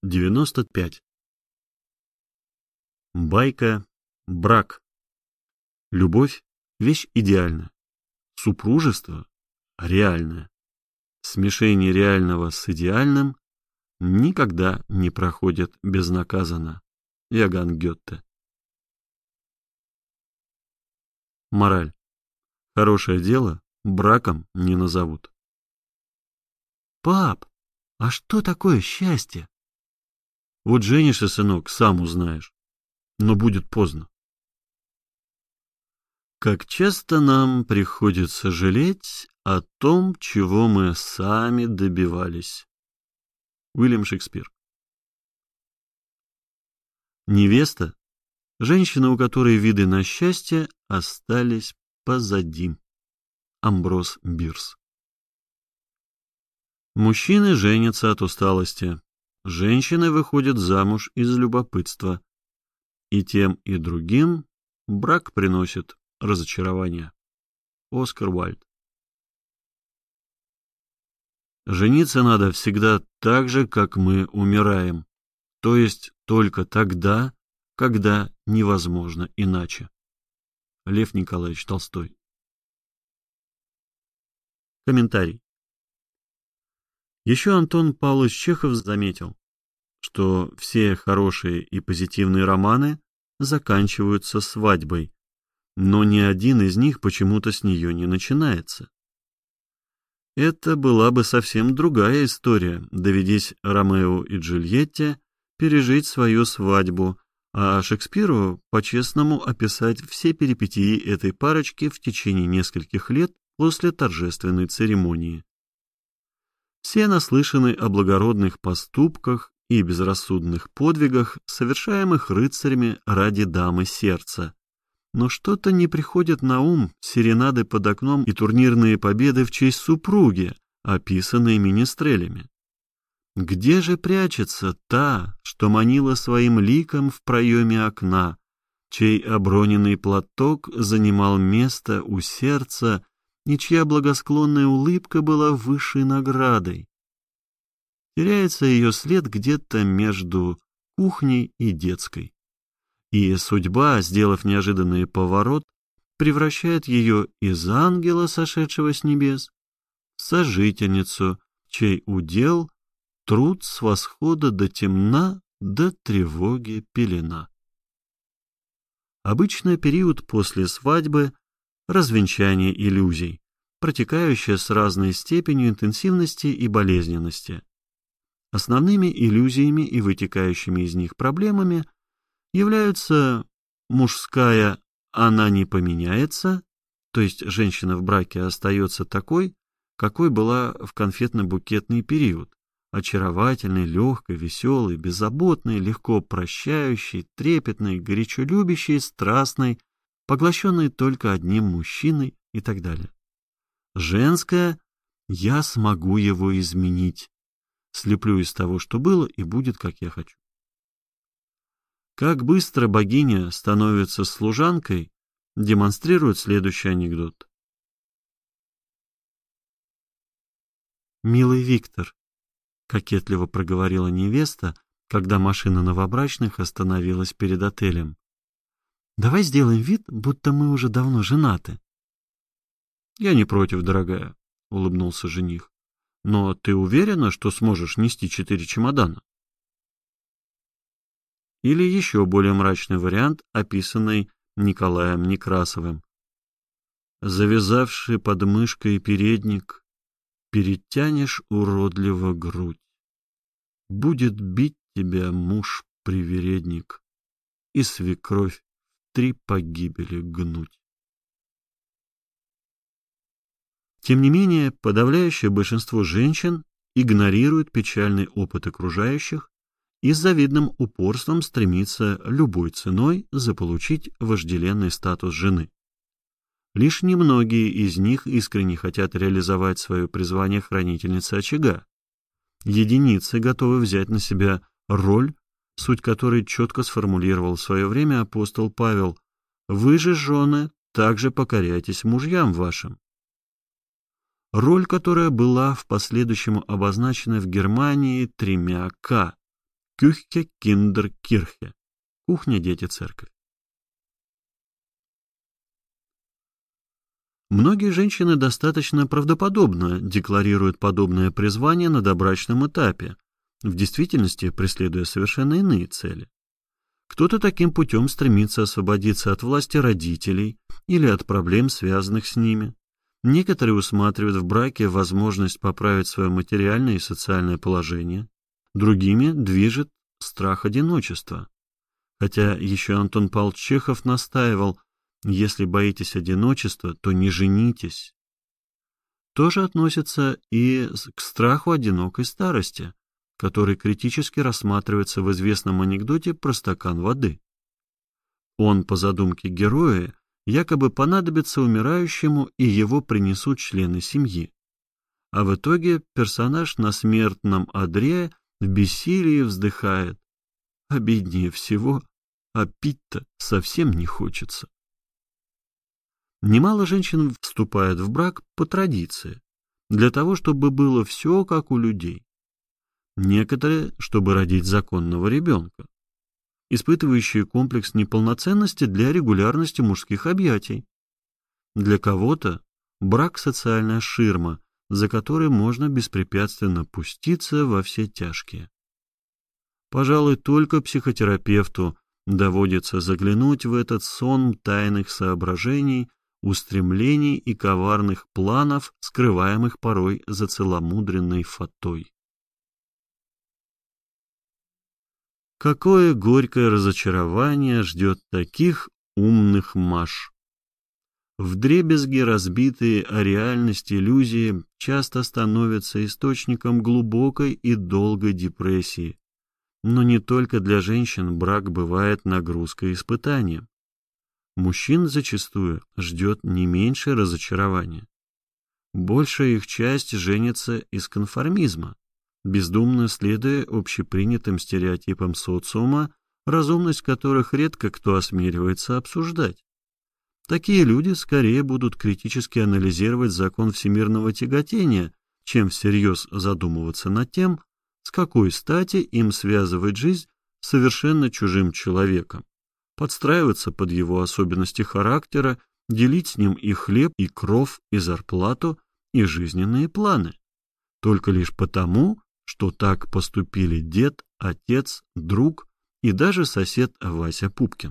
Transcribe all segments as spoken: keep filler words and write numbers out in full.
девяносто пять. Байка «Брак». Любовь — вещь идеальная. Супружество — реальное. Смешение реального с идеальным никогда не проходит безнаказанно. Иоганн Гёте. Мораль. Хорошее дело браком не назовут. Пап, а что такое счастье? Вот женишься, сынок, сам узнаешь. Но будет поздно. Как часто нам приходится жалеть о том, чего мы сами добивались. Уильям Шекспир. Невеста — женщина, у которой виды на счастье остались позади. Амброс Бирс. Мужчины женятся от усталости. Женщины выходят замуж из любопытства. И тем, и другим брак приносит разочарование. Оскар Уайльд. Жениться надо всегда так же, как мы умираем, то есть только тогда, когда невозможно иначе. Лев Николаевич Толстой. Комментарий. Еще Антон Павлович Чехов заметил, что все хорошие и позитивные романы заканчиваются свадьбой, но ни один из них почему-то с нее не начинается. Это была бы совсем другая история, доведись Ромео и Джульетте пережить свою свадьбу, а Шекспиру по-честному описать все перипетии этой парочки в течение нескольких лет после торжественной церемонии. Все наслышаны о благородных поступках и безрассудных подвигах, совершаемых рыцарями ради дамы сердца. Но что-то не приходит на ум серенады под окном и турнирные победы в честь супруги, описанные министрелями. Где же прячется та, что манила своим ликом в проеме окна, чей оброненный платок занимал место у сердца и чья благосклонная улыбка была высшей наградой? Теряется ее след где-то между кухней и детской. И судьба, сделав неожиданный поворот, превращает ее из ангела, сошедшего с небес, в сожительницу, чей удел — труд с восхода до темна, до тревоги пелена. Обычно период после свадьбы — развенчание иллюзий, протекающее с разной степенью интенсивности и болезненности. Основными иллюзиями и вытекающими из них проблемами являются мужская «она не поменяется», то есть женщина в браке остается такой, какой была в конфетно-букетный период, очаровательной, легкой, веселой, беззаботной, легко прощающей, трепетной, горячо любящей, страстной, поглощенной только одним мужчиной и так далее. Женская «я смогу его изменить», слеплю из того, что было, и будет, как я хочу. Как быстро богиня становится служанкой, демонстрирует следующий анекдот. «Милый Виктор», — кокетливо проговорила невеста, когда машина новобрачных остановилась перед отелем, — «давай сделаем вид, будто мы уже давно женаты». «Я не против, дорогая», — улыбнулся жених. «Но ты уверена, что сможешь нести четыре чемодана?» Или еще более мрачный вариант, описанный Николаем Некрасовым. «Завязавший под мышкой передник, перетянешь уродливо грудь. Будет бить тебя муж-привередник и свекровь три погибели гнуть». Тем не менее, подавляющее большинство женщин игнорирует печальный опыт окружающих и с завидным упорством стремится любой ценой заполучить вожделенный статус жены. Лишь немногие из них искренне хотят реализовать свое призвание хранительницы очага. Единицы готовы взять на себя роль, суть которой четко сформулировал в свое время апостол Павел: «Вы же, жены, также покоряйтесь мужьям вашим». Роль, которая была в последующем обозначена в Германии тремя «К» Küche Kinder Kirche. Кухня, дети, церковь. Многие женщины достаточно правдоподобно декларируют подобное призвание на добрачном этапе, в действительности преследуя совершенно иные цели. Кто-то таким путем стремится освободиться от власти родителей или от проблем, связанных с ними. Некоторые усматривают в браке возможность поправить свое материальное и социальное положение. Другими движет страх одиночества. Хотя еще Антон Павлович Чехов настаивал: если боитесь одиночества, то не женитесь. То же относится и к страху одинокой старости, который критически рассматривается в известном анекдоте про стакан воды. Он, по задумке героя, якобы понадобится умирающему, и его принесут члены семьи. А в итоге персонаж на смертном одре в бессилии вздыхает: обиднее всего, а пить-то совсем не хочется. Немало женщин вступает в брак по традиции, для того, чтобы было все как у людей. Некоторые, чтобы родить законного ребенка, испытывающие комплекс неполноценности для регулярности мужских объятий. Для кого-то брак – социальная ширма, за которой можно беспрепятственно пуститься во все тяжкие. Пожалуй, только психотерапевту доводится заглянуть в этот сон тайных соображений, устремлений и коварных планов, скрываемых порой за целомудренной фатой. Какое горькое разочарование ждет таких умных Маш! Вдребезги разбитые о реальность иллюзии часто становятся источником глубокой и долгой депрессии. Но не только для женщин брак бывает нагрузкой и испытанием. Мужчин зачастую ждет не меньшее разочарование. Большая их часть женится из конформизма, бездумно следуя общепринятым стереотипам социума, разумность которых редко кто осмеливается обсуждать. Такие люди скорее будут критически анализировать закон всемирного тяготения, чем всерьез задумываться над тем, с какой стати им связывать жизнь с совершенно чужим человеком, подстраиваться под его особенности характера, делить с ним и хлеб, и кров, и зарплату, и жизненные планы. Только лишь потому, что так поступили дед, отец, друг и даже сосед Вася Пупкин.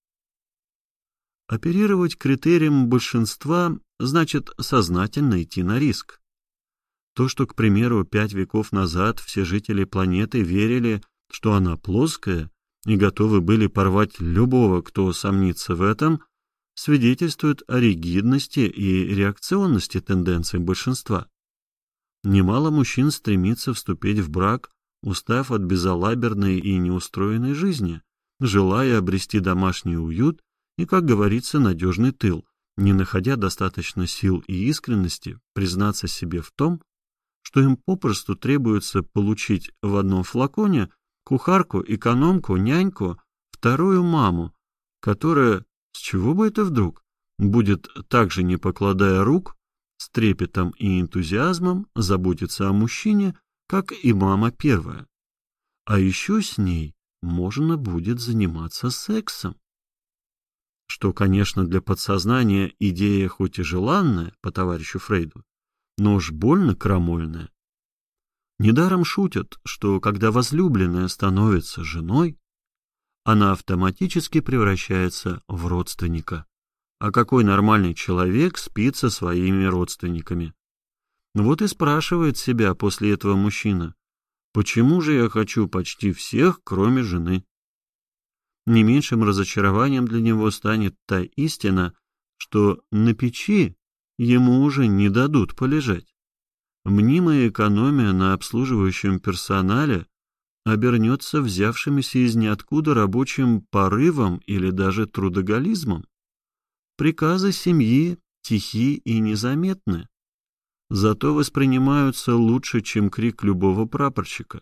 Оперировать критерием большинства значит сознательно идти на риск. То, что, к примеру, пять веков назад все жители планеты верили, что она плоская, и готовы были порвать любого, кто сомнится в этом, свидетельствует о ригидности и реакционности тенденций большинства. Немало мужчин стремится вступить в брак, устав от безалаберной и неустроенной жизни, желая обрести домашний уют и, как говорится, надежный тыл, не находя достаточно сил и искренности признаться себе в том, что им попросту требуется получить в одном флаконе кухарку, экономку, няньку, вторую маму, которая, с чего бы это вдруг, будет также, не покладая рук, с трепетом и энтузиазмом заботиться о мужчине, как и мама первая. А еще с ней можно будет заниматься сексом. Что, конечно, для подсознания идея хоть и желанная, по товарищу Фрейду, но уж больно крамольная. Недаром шутят, что когда возлюбленная становится женой, она автоматически превращается в родственника. А какой нормальный человек спит со своими родственниками? Вот и спрашивает себя после этого мужчина: почему же я хочу почти всех, кроме жены? Не меньшим разочарованием для него станет та истина, что на печи ему уже не дадут полежать. Мнимая экономия на обслуживающем персонале обернется взявшимися из ниоткуда рабочим порывом или даже трудоголизмом. Приказы семьи тихи и незаметны, зато воспринимаются лучше, чем крик любого прапорщика.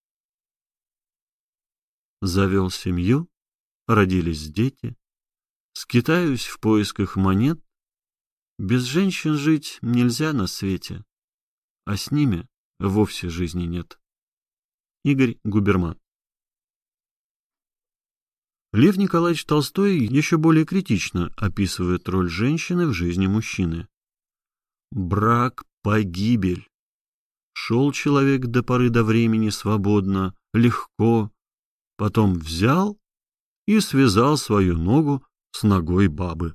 Завел семью, родились дети, скитаюсь в поисках монет. Без женщин жить нельзя на свете, а с ними вовсе жизни нет. Игорь Губерман. Лев Николаевич Толстой еще более критично описывает роль женщины в жизни мужчины. Брак – погибель. Шел человек до поры до времени свободно, легко, потом взял и связал свою ногу с ногой бабы.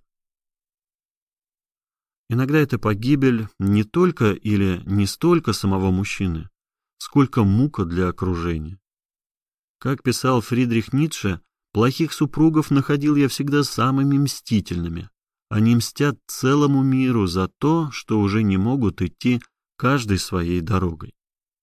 Иногда это погибель не только или не столько самого мужчины, сколько мука для окружения. Как писал Фридрих Ницше, плохих супругов находил я всегда самыми мстительными. Они мстят целому миру за то, что уже не могут идти каждой своей дорогой.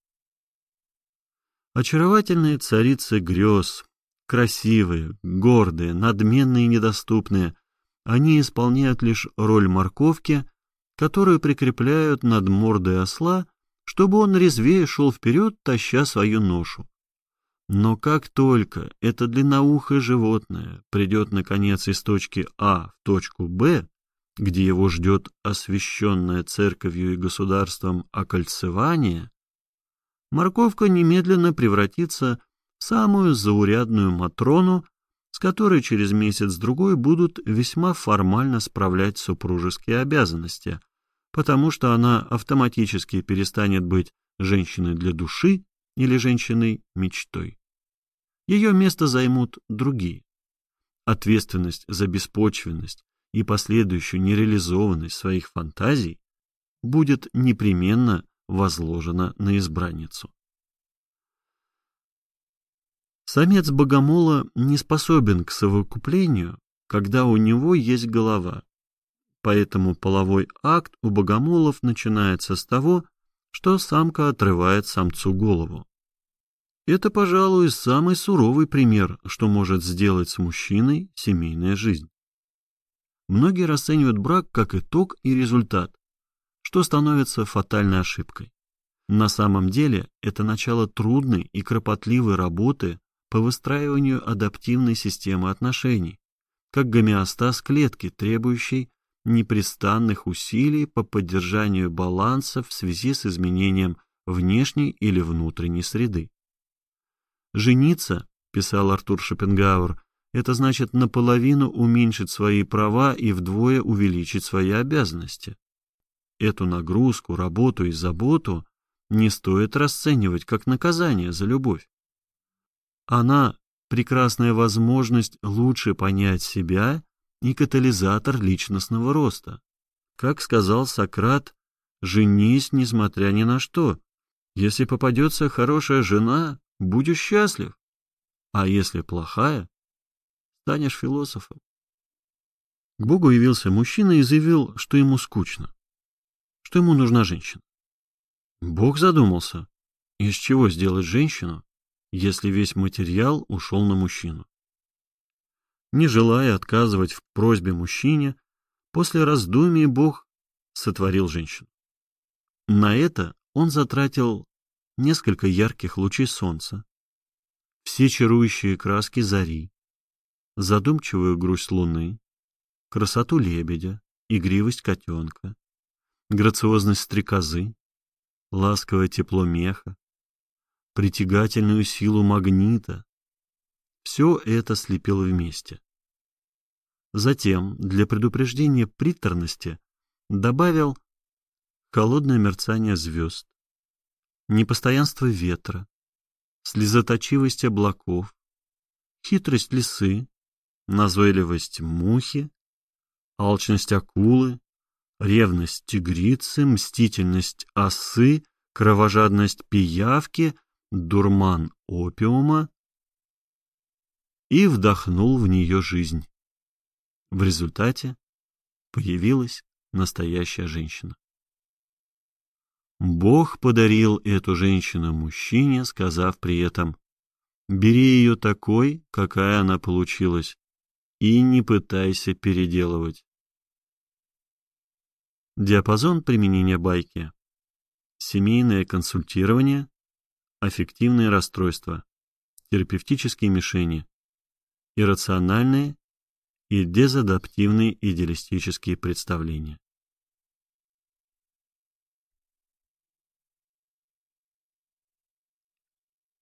Очаровательные царицы грез, красивые, гордые, надменные и недоступные, они исполняют лишь роль морковки, которую прикрепляют над мордой осла, чтобы он резвее шел вперед, таща свою ношу. Но как только это длинноухое животное придет, наконец, из точки А в точку Б, где его ждет освященное церковью и государством окольцевание, морковка немедленно превратится в самую заурядную Матрону, с которой через месяц-другой будут весьма формально справлять супружеские обязанности, потому что она автоматически перестанет быть женщиной для души или женщиной-мечтой. Ее место займут другие. Ответственность за беспочвенность и последующую нереализованность своих фантазий будет непременно возложена на избранницу. Самец богомола не способен к совокуплению, когда у него есть голова. Поэтому половой акт у богомолов начинается с того, что самка отрывает самцу голову. Это, пожалуй, самый суровый пример, что может сделать с мужчиной семейная жизнь. Многие расценивают брак как итог и результат, что становится фатальной ошибкой. На самом деле это начало трудной и кропотливой работы по выстраиванию адаптивной системы отношений, как гомеостаз клетки, требующей непрестанных усилий по поддержанию баланса в связи с изменением внешней или внутренней среды. «Жениться», — писал Артур Шопенгауэр, — это значит наполовину уменьшить свои права и вдвое увеличить свои обязанности. Эту нагрузку, работу и заботу не стоит расценивать как наказание за любовь. Она — прекрасная возможность лучше понять себя и катализатор личностного роста. Как сказал Сократ, женись несмотря ни на что. Если попадется хорошая жена, будешь счастлив, а если плохая, станешь философом. К Богу явился мужчина и заявил, что ему скучно, что ему нужна женщина. Бог задумался, из чего сделать женщину, если весь материал ушел на мужчину. Не желая отказывать в просьбе мужчине, после раздумий Бог сотворил женщину. На это он затратил несколько ярких лучей солнца, все чарующие краски зари, задумчивую грусть луны, красоту лебедя, игривость котенка, грациозность стрекозы, ласковое тепло меха, притягательную силу магнита. Все это слепил вместе. Затем, для предупреждения приторности, добавил холодное мерцание звезд, непостоянство ветра, слезоточивость облаков, хитрость лисы, назойливость мухи, алчность акулы, ревность тигрицы, мстительность осы, кровожадность пиявки, дурман опиума, и вдохнул в нее жизнь. В результате появилась настоящая женщина. Бог подарил эту женщину мужчине, сказав при этом: «Бери ее такой, какая она получилась, и не пытайся переделывать». Диапазон применения байки: семейное консультирование, аффективные расстройства, терапевтические мишени, иррациональные и дезадаптивные идеалистические представления.